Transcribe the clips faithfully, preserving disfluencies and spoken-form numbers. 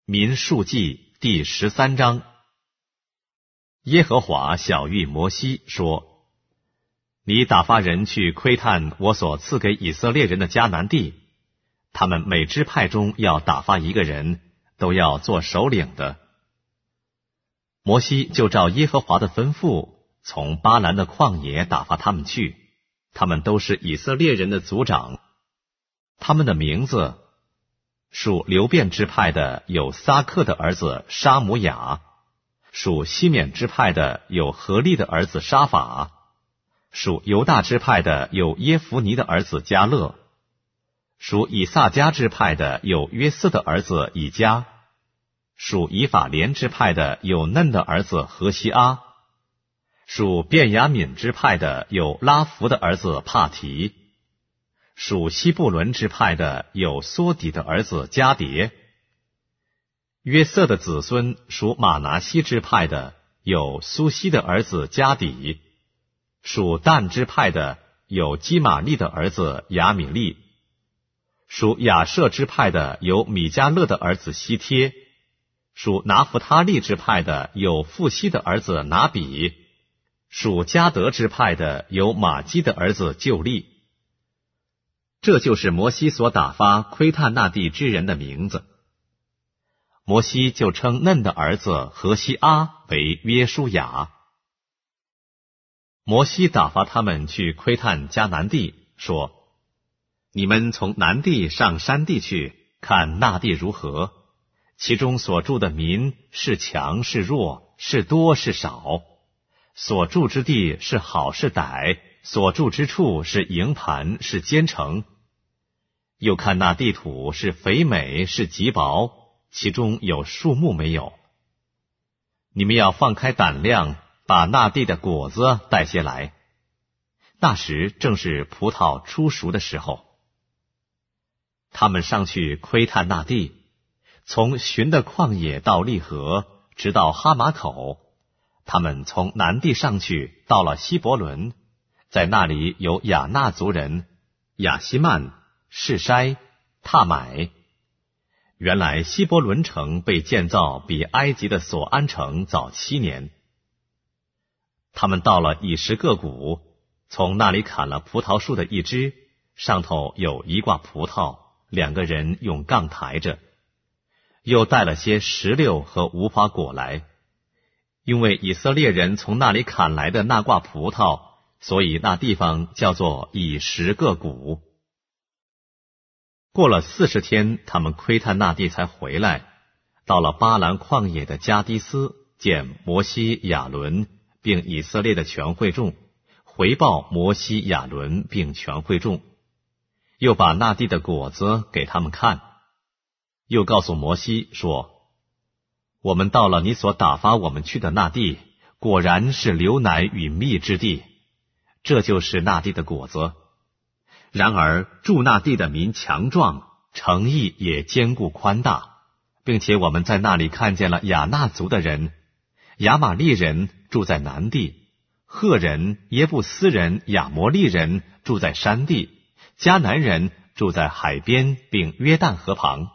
民数记第十三章。耶和华晓谕摩西说：你打发人去窥探我所赐给以色列人的迦南地，他们每支派中要打发一个人，都要做首领的。摩西就照耶和华的吩咐，从巴兰的旷野打发他们去，他们都是以色列人的族长。他们的名字，属流便支派的有撒克的儿子沙姆雅，属西缅支派的有何利的儿子沙法，属犹大支派的有耶孚尼的儿子迦勒，属以萨迦支派的有约瑟的儿子以迦，属以法莲支派的有嫩的儿子何西阿，属便雅悯支派的有拉弗的儿子帕提，属西布伦支派的有梭底的儿子迦迭。约瑟的子孙属马拿西支派的有苏西的儿子迦底，属但支派的有基玛利的儿子亚米利，属亚舍支派的有米迦勒的儿子希帖，属拿弗他利支派的有富西的儿子拿比，属迦得支派的有玛基的儿子旧利。这就是摩西所打发窥探那地之人的名字。摩西就称嫩的儿子何西阿为约书亚。摩西打发他们去窥探迦南地，说：你们从南地上山地去，看那地如何，其中所住的民是强是弱，是多是少，所住之地是好是歹，所住之处是营盘是坚城。又看那地土是肥美是极薄，其中有树木没有。你们要放开胆量，把那地的果子带些来。那时正是葡萄初熟的时候。他们上去窥探那地，从寻的旷野到利河，直到哈马口。他们从南地上去，到了希伯伦，在那里有亚纳族人亚希曼、示筛、踏买。原来希伯伦城被建造比埃及的索安城早七年。他们到了以实各谷，从那里砍了葡萄树的一枝，上头有一挂葡萄，两个人用杠抬着，又带了些石榴和无花果来。因为以色列人从那里砍来的那挂葡萄，所以那地方叫做以实各谷。过了四十天，他们窥探那地才回来，到了巴兰旷野的加迪斯，见摩西、亚伦并以色列的全会众，回报摩西、亚伦并全会众，又把那地的果子给他们看，又告诉摩西说：我们到了你所打发我们去的那地，果然是流奶与蜜之地，这就是那地的果子。然而住那地的民强壮，城邑也坚固宽大，并且我们在那里看见了亚纳族的人，亚玛利人住在南地，赫人、耶布斯人、亚摩利人住在山地，迦南人住在海边并约旦河旁。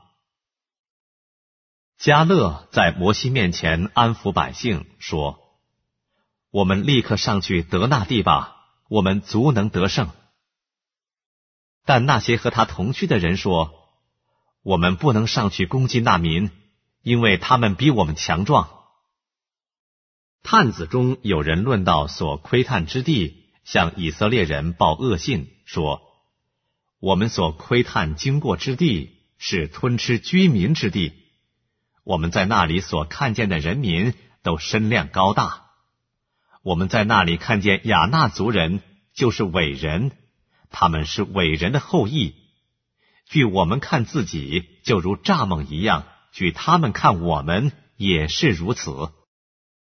迦勒在摩西面前安抚百姓，说：我们立刻上去得那地吧，我们足能得胜。但那些和他同去的人说：我们不能上去攻击那民，因为他们比我们强壮。探子中有人论到所窥探之地，向以色列人报恶信，说：我们所窥探经过之地是吞吃居民之地，我们在那里所看见的人民都身量高大，我们在那里看见亚纳族人，就是伟人，他们是伟人的后裔。据我们看自己，就如蚱蜢一样；据他们看我们，也是如此。